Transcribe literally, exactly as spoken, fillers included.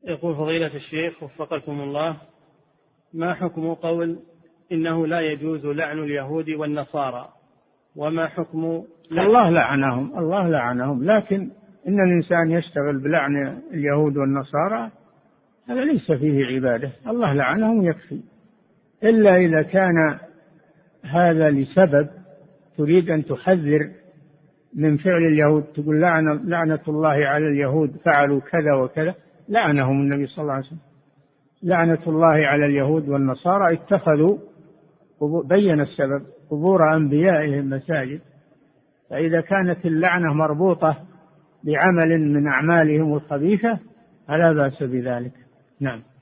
يقول فضيلة الشيخ وفقكم الله، ما حكم قول إنه لا يجوز لعن اليهود والنصارى، وما حكم لعن الله لعنهم الله لعنهم لكن إن الإنسان يشتغل بلعن اليهود والنصارى هذا ليس فيه عبادة، الله لعنهم يكفي، إلا إذا كان هذا لسبب تريد أن تحذر من فعل اليهود، تقول لعنة, لعنة الله على اليهود فعلوا كذا وكذا، لعنهم النبي صلى الله عليه وسلم، لعنة الله على اليهود والنصارى اتخذوا، بين السبب، قبور أنبيائهم مساجد، فإذا كانت اللعنة مربوطة بعمل من أعمالهم الخبيثة فلا بأس بذلك. نعم.